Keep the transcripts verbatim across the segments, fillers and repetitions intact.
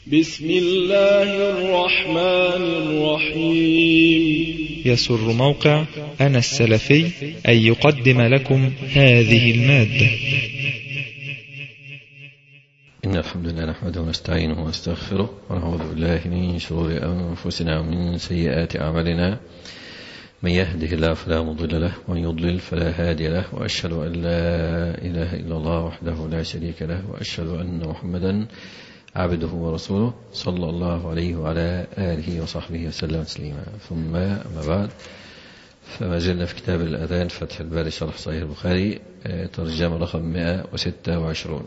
بسم الله الرحمن الرحيم. يسر موقع أنا السلفي أن يقدم لكم هذه المادة. إن الحمد لله نحمده ونستعينه ونستغفره ونعوذ بالله من شرور أنفسنا ومن سيئات أعمالنا. من يهده الله فلا مضل له ومن يضلل فلا هادي له، وأشهد أن لا إله إلا الله وحده لا شريك له، وأشهد أن محمدا عبده ورسوله صلى الله عليه وعلى آله وصحبه وسلم تسليما. ثم أما بعد، فما زلنا في كتاب الأذان فتح الباري شرح صحيح البخاري، ترجمة رقم مئة وستة وعشرون.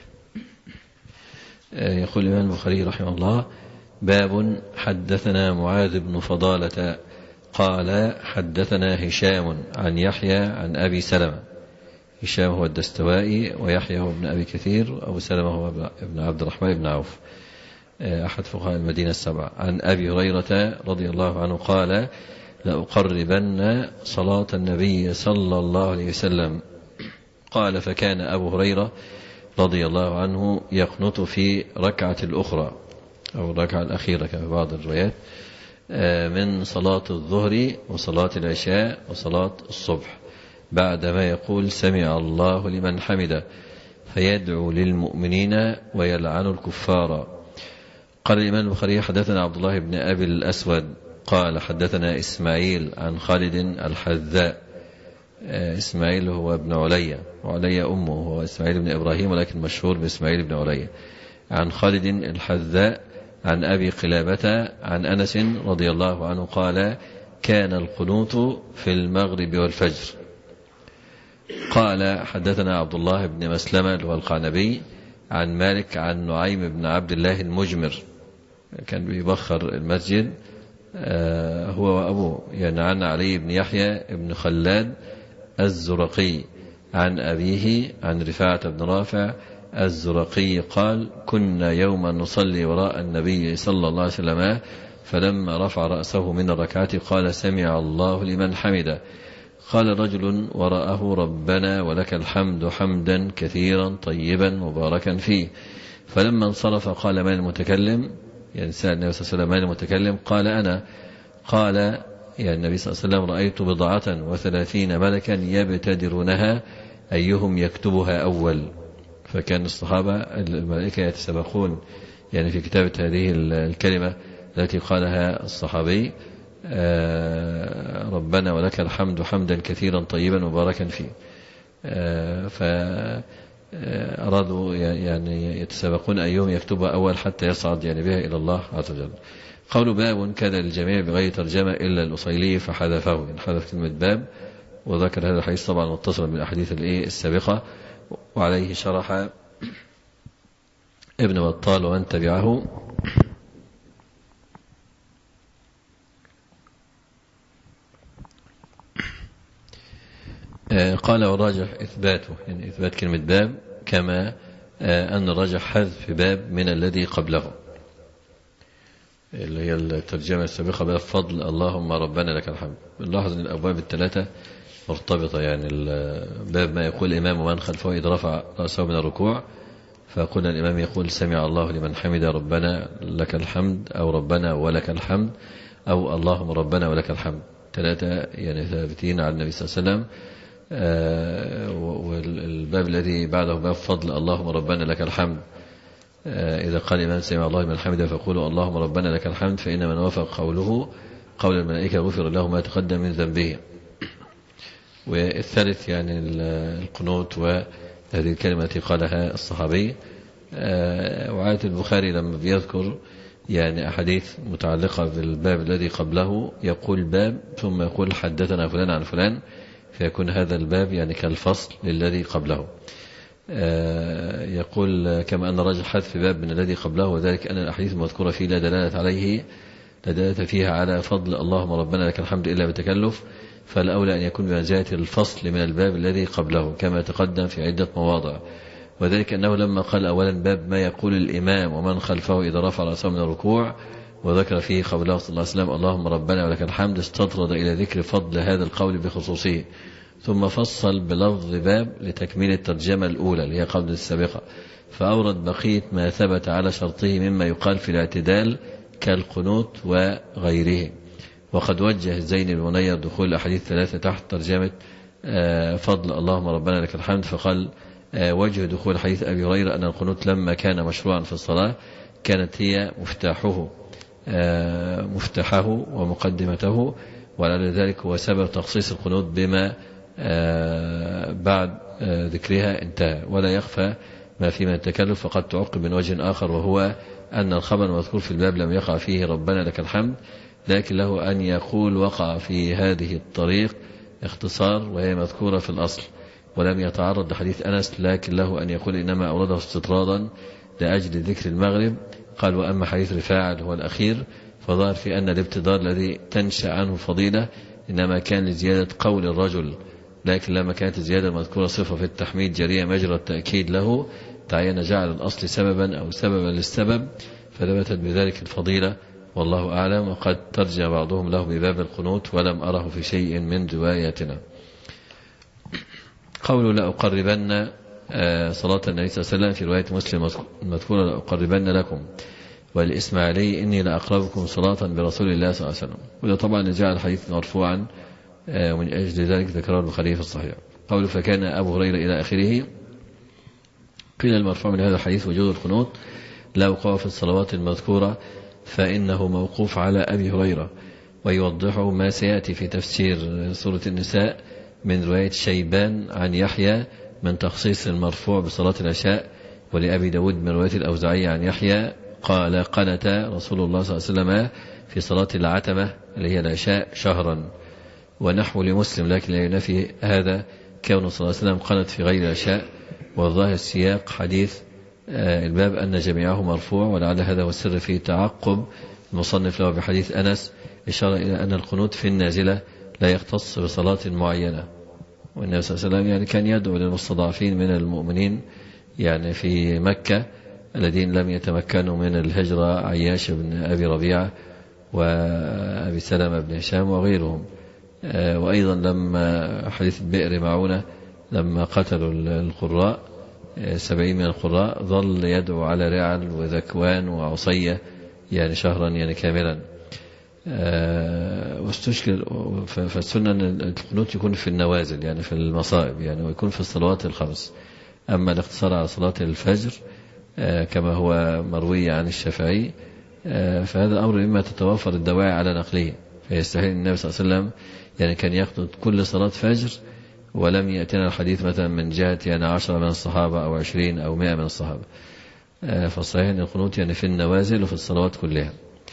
يقول الإمام البخاري رحمه الله: باب حدثنا معاذ بن فضالة قال حدثنا هشام عن يحيى عن أبي سلمة. هشام هو الدستوائي، ويحيى هو ابن أبي كثير، وأبو سلمة هو ابن عبد الرحمن بن عوف أحد فقهاء المدينة السبعة. عن أبي هريرة رضي الله عنه قال: لأقربن صلاة النبي صلى الله عليه وسلم. قال: فكان أبو هريرة رضي الله عنه يقنط في ركعة الأخرى أو الركعة الأخيرة كما بعض الروايات من صلاة الظهر وصلاة العشاء وصلاة الصبح، بعدما يقول سمع الله لمن حمده، فيدعو للمؤمنين ويلعن الكفار. قال الإمام البخاري: حدثنا عبد الله بن أبي الأسود قال حدثنا إسماعيل عن خالد الحذاء. إسماعيل هو ابن عليا، وعليا أمه هو إسماعيل بن إبراهيم، ولكن مشهور بإسماعيل بن عليا. عن خالد الحذاء عن أبي قلابة عن أنس رضي الله عنه قال: كان القنوت في المغرب والفجر. قال: حدثنا عبد الله بن مسلمة القعنبي عن مالك عن نعيم بن عبد الله المجمر، كان بيبخر المسجد هو وأبوه، يعني عن علي بن يحيى بن خلاد الزرقي عن أبيه عن رفاعة بن رافع الزرقي قال: كنا يوما نصلي وراء النبي صلى الله عليه وسلم، فلما رفع رأسه من الركعة قال: سمع الله لمن حمده. قال رجل وراءه: ربنا ولك الحمد حمدا كثيرا طيبا مباركا فيه. فلما انصرف قال: من المتكلم؟ يعني سأل النبي صلى الله عليه وسلم: من المتكلم؟ قال: أنا. قال: يعني النبي صلى الله عليه وسلم: رأيت بضعة وثلاثين ملكا يبتدرونها أيهم يكتبها أول. فكان الصحابة الملائكة يتسابقون يعني في كتابة هذه الكلمة التي قالها الصحابي: ربنا ولك الحمد حمدا كثيرا طيبا مباركا فيه. فأرادوا يعني يتسابقون أيهم يكتبها أول حتى يصعد يعني بها إلى الله عز وجل. قول باب كان للجميع بغير ترجمة إلا الأصيلي فحذفه، يعني حذف كلمة باب، وذكر هذا الحديث طبعا متصلا بالأحاديث السابقة، وعليه شرح ابن بطال ومن تبعه. قال: والراجح إثباته، يعني إثبات كلمة باب، كما أن الراجح حذف باب من الذي قبله، اللي هي الترجمة السابقة باب فضل اللهم ربنا لك الحمد. بنلاحظ أن الأبواب الثلاثة مرتبطة، يعني الباب ما يقول الإمام ومن خلفه إذا رفع رأسه من الركوع، فقلنا الإمام يقول سمع الله لمن حمد ربنا لك الحمد، أو ربنا ولك الحمد، أو اللهم ربنا ولك الحمد. ثلاثة يعني ثابتين على النبي صلى الله عليه وسلم. والباب الذي بعده باب فضل اللهم ربنا لك الحمد، إذا قال الإمام سمع الله لمن حمده فقولوا اللهم ربنا لك الحمد، فإن من وافق قوله قول الملائكة غفر له ما تقدم من ذنبه. والثالث يعني القنوت، وهذه الكلمة التي قالها الصحابي. وعادة البخاري لما بيذكر يعني أحاديث متعلقة بالباب الذي قبله يقول باب ثم يقول حدثنا فلان عن فلان، فيكون هذا الباب يعني كالفصل للذي قبله. يقول: كما أن رجل حذف باب من الذي قبله، وذلك أن الأحاديث المذكورة فيه لا دلالة عليه لا دلالة فيها على فضل اللهم ربنا لك الحمد إلا بتكلف، فالأولى أن يكون بمنزلة الفصل من الباب الذي قبله كما تقدم في عدة مواضع. وذلك أنه لما قال أولا باب ما يقول الإمام ومن خلفه إذا رفع رأسه من الركوع، وذكر فيه قوله صلى الله عليه وسلم اللهم ربنا ولك الحمد، استطرد إلى ذكر فضل هذا القول بخصوصه، ثم فصل بلفظ باب لتكميل الترجمة الأولى اللي هي قبل السابقة، فأورد بقية ما ثبت على شرطه مما يقال في الاعتدال كالقنوت وغيره. وقد وجه الزين المنير دخول الأحاديث ثلاثة تحت ترجمة فضل اللهم ربنا لك الحمد، فقال وجه دخول حديث أبي هريرة أن القنوت لما كان مشروعا في الصلاة كانت هي مفتاحه مفتاحه ومقدمته، ولعل ذلك هو سبب تخصيص القنوت بما بعد ذكرها انتهى. ولا يخفى ما في من التكلف، فقد تعقب من وجه آخر، وهو أن الخبر المذكور في الباب لم يقع فيه ربنا لك الحمد، لكن له أن يقول وقع في هذه الطريق اختصار وهي مذكورة في الأصل، ولم يتعرض لحديث أنس، لكن له أن يقول إنما أورده استطرادا لأجل ذكر المغرب. قال وأما حديث رفاعة هو الأخير فظهر في أن الابتدار الذي تنشأ عنه فضيلة إنما كان لزيادة قول الرجل، لكن لما كانت الزيادة المذكورة صفة في التحميد جرية مجرى التأكيد له تعين جعل الأصل سببا أو سببا للسبب، فثبتت بذلك الفضيلة والله أعلم. وقد ترجع بعضهم له بباب القنوت ولم أره في شيء من رواياتنا. قول لأقربن صلاة النبي صلى الله عليه وسلم في رواية مسلم المذكورة لأقربن لكم، والإسماعيلي إني لأقربكم صلاة برسول الله صلى الله عليه وسلم، وده طبعا جاء الحديث مرفوعا ومن أجل ذلك ذكره البخاري في الصحيح. قول فكان أبو هريرة إلى آخره. قيل المرفوع من هذا الحديث وجود القنوت لا وقوع في الصلوات المذكورة، فإنه موقوف على أبي هريرة، ويوضحه ما سيأتي في تفسير سورة النساء من رواية شيبان عن يحيى من تخصيص المرفوع بصلاة العشاء، ولأبي داود من رواية الأوزاعي عن يحيى قال قنت رسول الله صلى الله عليه وسلم في صلاة العتمة اللي هي العشاء شهرا، ونحو لمسلم، لكن لا ينفي هذا كون صلى الله عليه وسلم قنت في غير العشاء. والظاهر سياق حديث الباب أن جميعه مرفوع، ولعل هذا هو السر في تعقب المصنف له بحديث أنس، إشارة إلى أن القنوت في النازلة لا يختص بصلاة معينة. والنبي صلى الله عليه وسلم يعني كان يدعو للمستضعفين من المؤمنين يعني في مكة الذين لم يتمكنوا من الهجرة، عياش بن أبي ربيعة وأبي سلمة بن هشام وغيرهم. وأيضا لما حديث بئر معونة لما قتلوا القراء سبعين من القراء ظل يدعو على رعل وذكوان وعصية يعني شهرا يعني كاملا. واستشكل فالسنة أن القنوت يكون في النوازل يعني في المصائب يعني، ويكون في الصلوات الخمس. أما الاقتصار على صلاة الفجر كما هو مروي عن الشافعي فهذا أمر إما تتوافر الدواعي على نقله، فيستحيل النبي صلى الله عليه وسلم يعني كان يقنط كل صلاة فجر ولم يأتنا الحديث مثلا من جهة يعني عشرة من الصحابة أو عشرين أو مئة من الصحابة. فالصحيح أن القنوت يعني في النوازل وفي الصلوات كلها.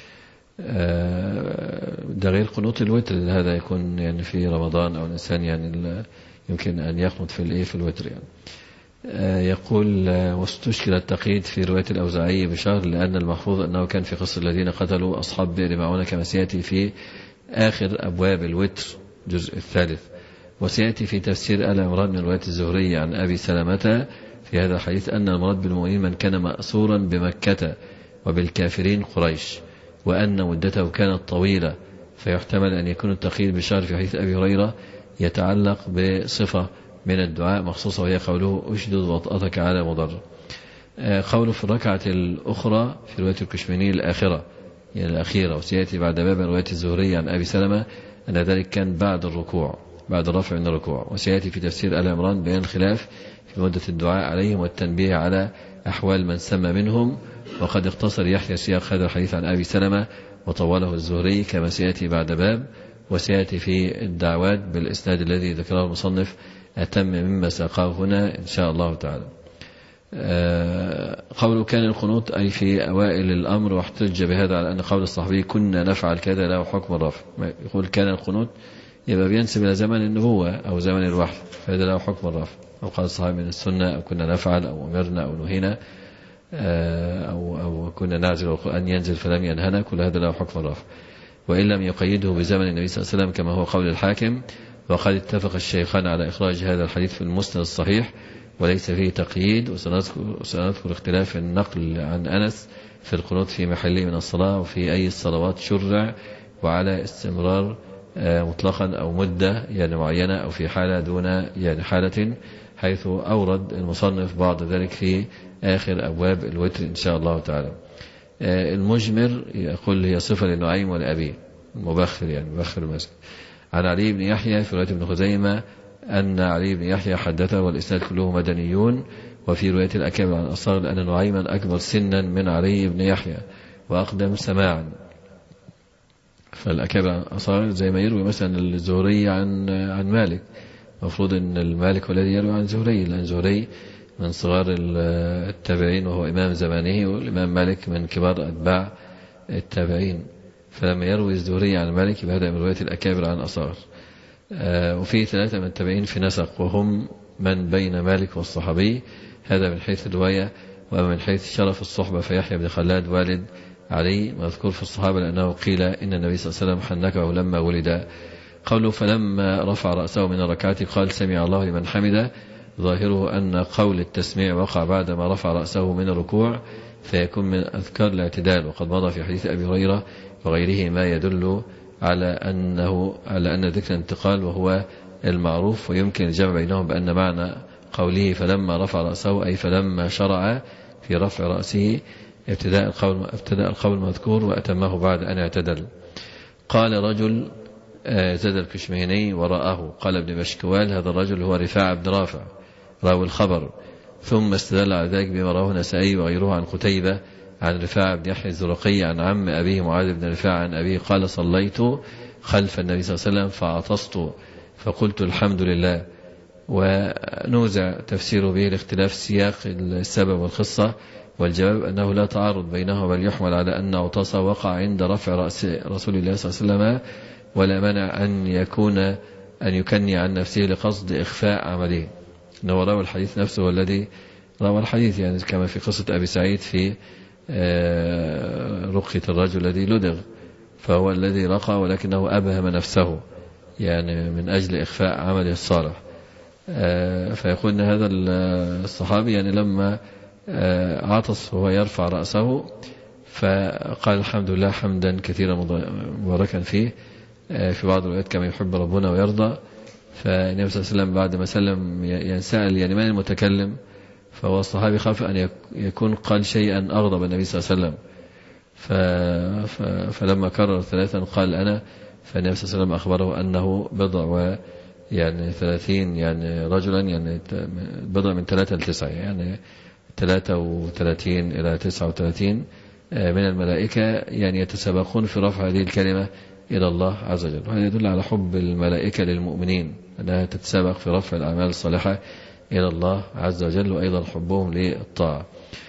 ده غير قنوت الوتر، هذا يكون يعني في رمضان أو الإنسان يعني يمكن أن يقنط في الإيه في الوتر يعني. يقول واستشكل التقييد في رواية الأوزاعي بشهر، لأن المحفوظ أنه كان في قصة الذين قتلوا أصحاب بئر معونة كما سيأتي في آخر أبواب الوتر الجزء الثالث. وسيأتي في تفسير آل عمران من رواية الزهري عن أبي سلمة في هذا الحديث أن المراد بالمؤمنين من كان مأسورا بمكة وبالكافرين قريش، وأن مدته كانت طويلة، فيحتمل أن يكون التقييد بشهر في حديث أبي هريرة يتعلق بصفة من الدعاء مخصوصة، وهي قوله أشدد وطأتك على مضر. قوله في الركعة الأخرى في رواية الكشميني الآخرة يعني الأخيرة، وسيأتي بعد باب رواية الزهري عن أبي سلمة أن ذلك كان بعد الركوع بعد الرفع من الركوع. وسيأتي في تفسير آل عمران بيان الخلاف في مدة الدعاء عليهم والتنبيه على أحوال من سمى منهم. وقد اختصر يحيى سياق هذا الحديث عن أبي سلمة وطوله الزهري كما سيأتي بعد باب. وسيأتي في الدعوات بالإسناد الذي ذكره المصنف أتم مما ساقاه هنا إن شاء الله تعالى. قوله كان القنوت أي في أوائل الأمر، واحتج بهذا على أن قول الصحابي كنا نفعل كذا له حكم الرفع. يقول كان القنوت يبقى بينسب إلى زمن النبوة أو زمن الوحي، فهذا له حكم الرفع. أو قال الصحابي من السنة، أو كنا نفعل أو أمرنا أو نهينا أو, أو كنا نعزل والقرآن ينزل فلم ينهنا، كل هذا له حكم الرفع. وإن لم يقيده بزمن النبي صلى الله عليه وسلم كما هو قول الحاكم. وقد اتفق الشيخان على إخراج هذا الحديث في المسند الصحيح وليس فيه تقييد. وسنذكر اختلاف النقل عن أنس في القنوت في محله من الصلاة وفي أي الصلوات شرع، وعلى استمرار مطلقا أو مدة يعني معينة أو في حالة دون يعني حالة، حيث أورد المصنف بعض ذلك في آخر أبواب الوتر إن شاء الله تعالى. المجمر يقول هي صفة للنعيم والأبي مبخر يعني مبخر المسجد. عن علي بن يحيى في رواية ابن خزيمة أن علي بن يحيى حدثه والإسناد كله مدنيون، وفي رواية الأكابر عن الأصغر أن نعيما أكبر سنا من علي بن يحيى وأقدم سماعا. فالأكابر عن الأصغر زي ما يروي مثلا الزهري عن عن مالك، المفروض أن المالك والذي يروي عن زهري، لأن زهري من صغار التابعين وهو إمام زمانه، والإمام مالك من كبار أتباع التابعين، فلما يروي الزهري عن مالك يبقى هذا من رواية الأكابر عن الأصغر. آه وفي ثلاثة من التابعين في نسق وهم من بين مالك والصحابي، هذا من حيث الرواية. ومن من حيث شرف الصحبة فيحيى بن خلاد والد علي مذكور في الصحابة، لأنه قيل إن النبي صلى الله عليه وسلم حنكه لما ولد. قوله فلما رفع رأسه من الركعات قال سمع الله لمن حمده، ظاهره أن قول التسميع وقع بعدما رفع رأسه من الركوع، فيكون من أذكار الاعتدال. وقد مضى في حديث أبي هريرة وغيره ما يدل على أنه على أن ذكر الانتقال وهو المعروف، ويمكن الجمع بينهم بأن معنى قوله فلما رفع رأسه أي فلما شرع في رفع رأسه ابتداء القول ابتداء القول المذكور وأتمه بعد أن اعتدل. قال رجل زاد الكشميهني وراءه قال ابن مشكوال هذا الرجل هو رفاعة بن رافع راوي الخبر، ثم استدل على ذلك بما رواه النسائي وغيره عن قتيبة عن رفاعة بن يحيى الزرقي عن عم أبيه معاذ بن رفاعة عن أبيه قال صليت خلف النبي صلى الله عليه وسلم فعطست فقلت الحمد لله. ونوزع تفسيره به لاختلاف سياق السبب والخصة، والجواب أنه لا تعارض بينه، بل يحمل على أن عطس وقع عند رفع رأس رسول الله صلى الله عليه وسلم، ولا منع أن يكون أن يكني عن نفسه لقصد إخفاء عمله. إنه روى الحديث نفسه والذي روى الحديث يعني كما في قصة أبي سعيد في رقية الرجل الذي لدغ، فهو الذي رقى ولكنه أبهم نفسه يعني من أجل إخفاء عمله الصالح. فيقول أن هذا الصحابي يعني لما عطس وهو يرفع رأسه فقال الحمد لله حمدا كثيرا مباركا فيه، في بعض الروايات كما يحب ربنا ويرضى. فالنبي صلى الله عليه وسلم بعد ما سلم يسأل يعني من المتكلم، فهو الصحابي خاف أن يكون قال شيئا أغضب النبي صلى الله عليه وسلم، فلما كرر ثلاثا قال أنا، فالنبي صلى الله عليه وسلم أخبره أنه بضع و يعني ثلاثين يعني رجلا يعني بضع من ثلاثة لتسعة يعني ثلاثة وثلاثين إلى تسعة وثلاثين من الملائكة يعني يتسابقون في رفع هذه الكلمة إلى الله عز وجل. وهذا يدل على حب الملائكة للمؤمنين أنها تتسابق في رفع الأعمال الصالحة إلى الله عز وجل، وأيضا حبهم للطاعة.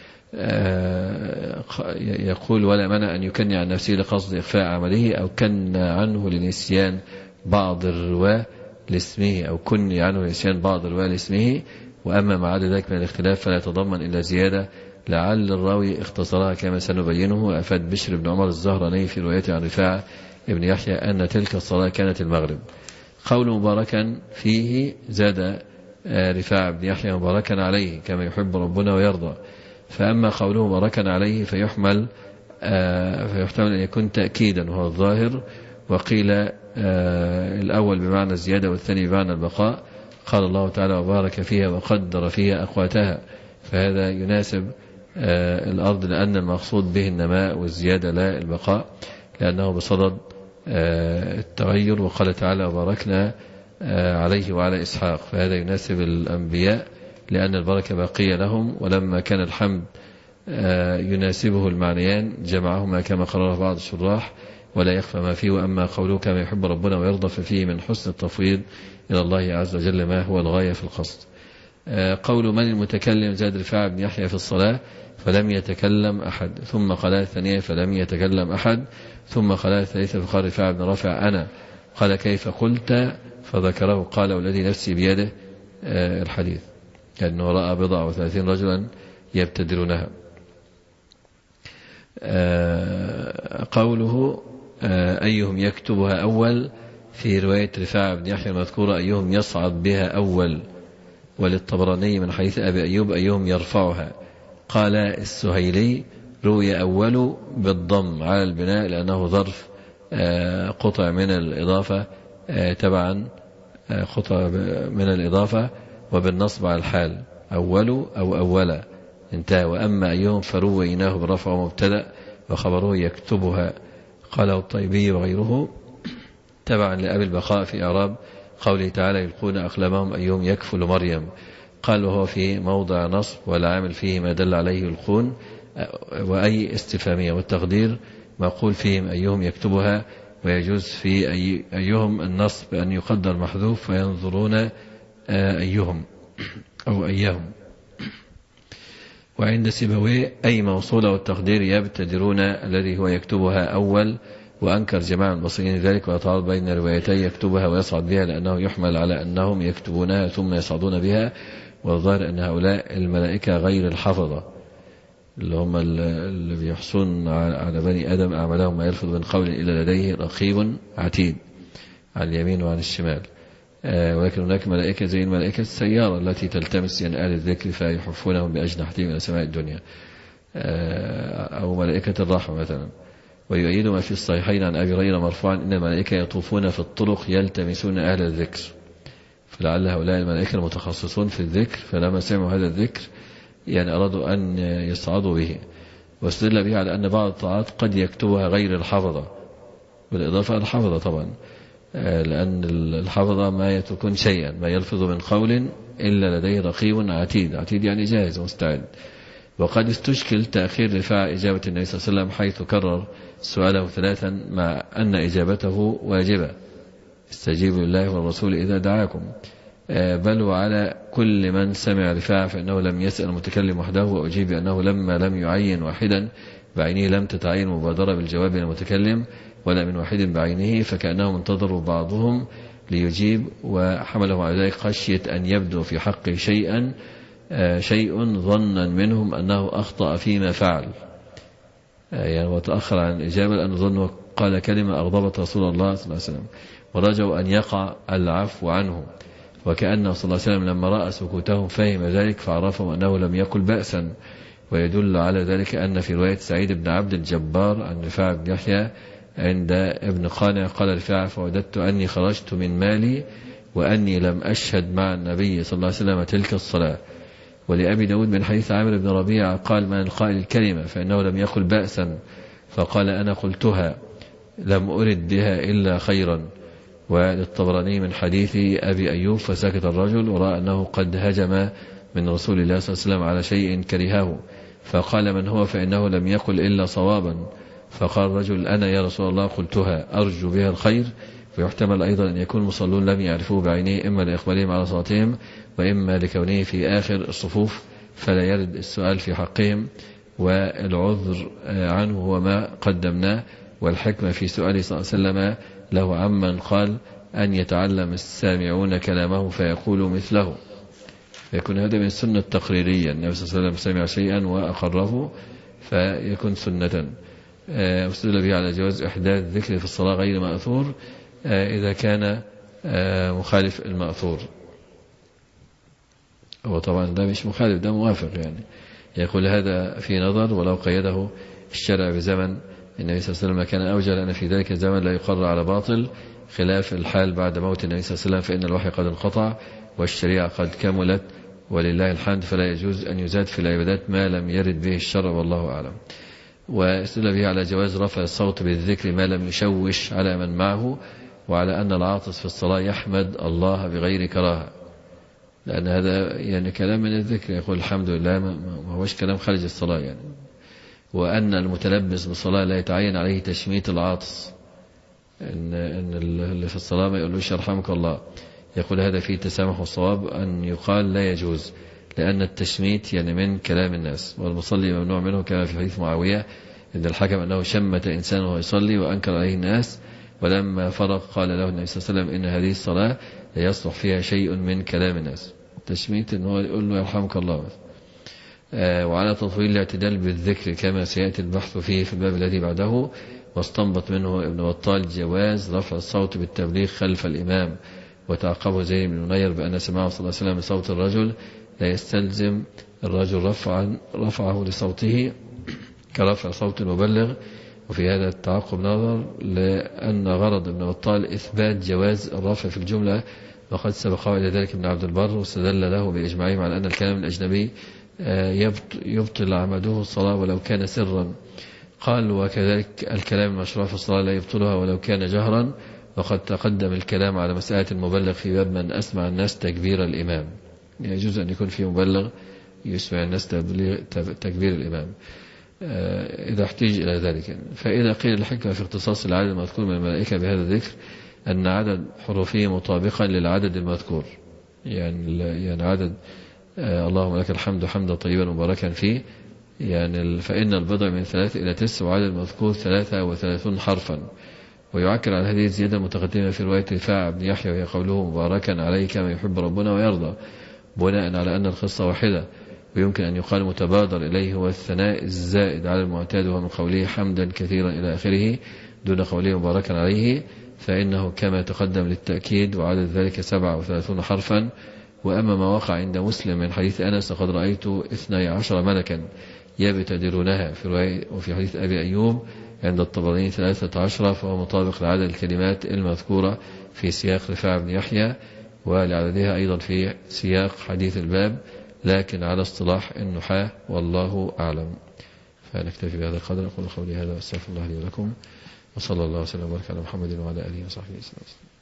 يقول ولا منع أن يكني عن نفسه لقصد إخفاء عمله، أو كن عنه لنسيان بعض الرواة لاسمه، أو كني عنه لنسيان بعض الرواة لاسمه. وأما ما عدا ذلك من الاختلاف فلا يتضمن إلا زيادة لعل الراوي اختصرها كما سنبينه. أفاد بشر بن عمر الزهراني في روايته عن رفاعة ابن يحيى أن تلك الصلاة كانت المغرب. قول مباركا فيه زاد رفاعة بن يحيى مباركا عليه كما يحب ربنا ويرضى. فأما قوله مباركا عليه فيحمل فيحتمل أن يكون تأكيدا وهو الظاهر، وقيل الأول بمعنى الزيادة والثاني بمعنى البقاء. قال الله تعالى وبارك فيها وقدر فيها أقواتها، فهذا يناسب الأرض لأن المقصود به النماء والزيادة لا البقاء، لأنه بصدد التغير. وقال تعالى وباركنا عليه وعلى إسحاق، فهذا يناسب الأنبياء لأن البركة باقية لهم. ولما كان الحمد يناسبه المعنيان جمعهما كما قرره بعض الشراح ولا يخفى ما فيه. وأما قوله كما يحب ربنا ويرضى ففيه من حسن التفويض إلى الله عز وجل ما هو الغاية في القصد. قول من المتكلم زاد رفاعة بن يحيى في الصلاة فلم يتكلم أحد، ثم قال الثانية فلم يتكلم أحد، ثم قال الثالثة فقال رفاعة بن رافع أنا، قال كيف قلت فذكره، قال والذي نفسي بيده الحديث، لأنه رأى بضع وثلاثين رجلا يبتدرونها. قوله أيهم يكتبها أول في رواية رفاعة بن يحيى المذكورة أيهم يصعد بها أول، وللطبراني من حديث أبي أيوب أيهم يرفعها. قال السهيلي روي أول بالضم على البناء لأنه ظرف قطع من الإضافة تبعا قطع من الإضافة وبالنصب على الحال أول أو أولا انتهى. وأما أيهم فرويناه بالرفع ومبتدأ وخبره يكتبها قاله الطيبي وغيره تبعا لأبي البقاء في إعراب قوله تعالى يلقون أقلامهم أيهم يكفل مريم. قال وهو في موضع نصب والعامل فيه ما دل عليه يلقون وأي استفهامية، والتقدير مقول فيهم أيهم يكتبها، ويجوز في أي أيهم النصب أن يقدر محذوف فينظرون أيهم أو أيهم. وعند سيبويه أي موصولة والتقدير يبتدرون الذي هو يكتبها أول، وأنكر جماعة البصريين ذلك ويتعارض بين روايتي يكتبها ويصعد بها لأنه يحمل على أنهم يكتبونها ثم يصعدون بها، والظاهر أن هؤلاء الملائكة غير الحفظة اللي هم اللي بيحصون على بني آدم أعمالهم ما يلفظ من قول إلا لديه رقيب عتيد عن اليمين وعن الشمال. آه ولكن هناك ملائكة زي الملائكة السيارة التي تلتمس يعني أهل الذكر فيحفونهم بأجنحتهم إلى سماء الدنيا، آه أو ملائكة الرحمة مثلا. ويؤيد ما في الصحيحين عن أبي هريرة مرفوعا إن الملائكة يطوفون في الطرق يلتمسون أهل الذكر، فلعل هؤلاء الملائكة المتخصصون في الذكر فلما سمعوا هذا الذكر يعني أرادوا أن يصعدوا به. واستدل به على أن بعض الطاعات قد يكتبها غير الحفظة، بالإضافة الحفظة طبعا، لأن الحفظة ما يتركون شيئا ما يلفظ من قول إلا لديه رقيب عتيد، عتيد يعني جاهز ومستعد. وقد استشكل تأخير رفاع إجابة النبي صلى الله عليه وسلم حيث كرر سؤاله ثلاثا مع أن إجابته واجبة، استجيبوا لله والرسول إذا دعاكم، بل وعلى كل من سمع رفاع فإنه لم يسأل المتكلم وحده، وأجيب أنه لما لم يعين واحدا بعينه لم تتعين مبادرة بالجواب من المتكلم ولا من واحد بعينه، فكأنهم انتظروا بعضهم ليجيب وحمله على ذلك خشية أن يبدو في حقه شيئا شيء ظنا منهم أنه أخطأ فيما فعل، يعني وتأخر عن الإجابة لأنه ظن قال كلمة أغضبت رسول الله صلى الله عليه وسلم، ورجوا أن يقع العفو عنه، وكأنه صلى الله عليه وسلم لما رأى سكوتهم فهم ذلك فعرفهم أنه لم يقل بأسا. ويدل على ذلك أن في رواية سعيد بن عبد الجبار عن رفاع بن يحيى عند ابن قانع قال رفاع فوددت أني خرجت من مالي وأني لم أشهد مع النبي صلى الله عليه وسلم تلك الصلاة. ولأبي داود من حديث عامر بن ربيعة قال من القائل الكلمة فإنه لم يقل بأسا فقال أنا قلتها لم أرد بها إلا خيرا. وللطبراني من حديث أبي أيوب فسكت الرجل ورأى أنه قد هجم من رسول الله صلى الله عليه وسلم على شيء كرهه فقال من هو فإنه لم يقل إلا صوابا، فقال الرجل أنا يا رسول الله قلتها أرجو بها الخير. ويحتمل أيضا أن يكون المصلون لم يعرفوه بعينيه إما لإقبالهم على صلاتهم وإما لكونه في آخر الصفوف فلا يرد السؤال في حقهم، والعذر عنه هو ما قدمناه. والحكمة في سؤاله صلى الله عليه وسلم له عمن قال أن يتعلم السامعون كلامه فيقولوا مثله، فيكون هذا من السنة التقريرية، النبي صلى الله عليه وسلم سمع شيئا وأقره فيكون سنة. أستدل به على جواز إحداث ذكر في الصلاة غير مأثور إذا كان مخالف المأثور. هو طبعا ده مش مخالف، ده موافق، يعني يقول هذا في نظر ولو قيده الشرع بزمن النبي صلى الله عليه وسلم كان أوجه لأن في ذلك الزمن لا يقر على باطل، خلاف الحال بعد موت النبي صلى الله عليه وسلم فإن الوحي قد انقطع والشريعة قد كملت ولله الحمد، فلا يجوز أن يزاد في العبادات ما لم يرد به الشرع والله أعلم. واستدل به على جواز رفع الصوت بالذكر ما لم يشوش على من معه، وعلى أن العاطس في الصلاة يحمد الله بغير كراهة، لأن هذا يعني كلام من الذكر، يقول الحمد لله ما هوش كلام خارج الصلاة يعني. وأن المتلبس بالصلاة لا يتعين عليه تشميت العاطس، إن, إن اللي في الصلاة ما يقولوش يرحمك الله، يقول هذا فيه تسامح والصواب أن يقال لا يجوز، لأن التشميت يعني من كلام الناس، والمصلي ممنوع منه كما في حديث معاوية إن الحكم أنه شمت إنسان وهو يصلي وأنكر عليه الناس، ولما فرغ قال له النبي صلى الله عليه وسلم إن هذه الصلاة لا يصلح فيها شيء من كلام الناس. التشميت إنه يقول له يرحمك الله. آه وعلى تطويل الاعتدال بالذكر كما سيأتي البحث فيه في الباب الذي بعده. واستنبط منه ابن بطال جواز رفع الصوت بالتبليغ خلف الإمام، وتعقبه زي بن منير بأن سماعه صلى الله عليه وسلم صوت الرجل لا يستلزم الرجل رفعا رفعه لصوته كرفع صوت المبلغ، وفي هذا التعقب نظر لأن غرض ابن بطال إثبات جواز الرفع في الجملة، وقد سبقه إلى ذلك ابن عبد البر واستدل له بإجماعهم على أن الكلام الأجنبي يبطل عمده الصلاة ولو كان سرا. قال وكذلك الكلام المشروع في الصلاة لا يبطلها ولو كان جهرا، وقد تقدم الكلام على مسألة المبلغ في باب من أسمع الناس تكبير الإمام. يجوز أن يكون في مبلغ يسمع الناس تكبير الإمام إذا احتاج إلى ذلك. فإذا قيل الحكمة في اختصاص العدد المذكور من الملائكة بهذا الذكر أن عدد حروفه مطابقا للعدد المذكور، يعني يعني عدد اللهم لك الحمد حمدا طيبا مباركا فيه، يعني فإن البضع من ثلاثة إلى تسع وعدد المذكور ثلاثة وثلاثون حرفا. ويعكر على هذه الزيادة المتقدمة في رواية رفاعة بن يحيى وهي قوله مباركا عليه كما يحب ربنا ويرضى، بناء على أن الخصة واحدة. ويمكن أن يقال متبادر إليه هو الثناء الزائد على المعتاد، وهو من قوله حمدا كثيرا إلى آخره دون قوله مباركا عليه، فإنه كما تقدم للتأكيد، وعدد ذلك سبعة وثلاثون حرفا. وأما ما وقع عند مسلم من حديث أنس قد رأيت اثني عشر ملكا يبتدرونها في رواية، وفي حديث أبي أيوب عند الطبراني ثلاثة عشر، فهو مطابق لعدد الكلمات المذكورة في سياق رفاعة بن يحيى ولعددها أيضا في سياق حديث الباب، لكن على اصطلاح النحاة والله أعلم. فنكتفي بهذا القدر. أقول قولي هذا واستغفر الله لي ولكم، وصلى الله وسلم وبارك على محمد وعلى آله وصحبه وسلم.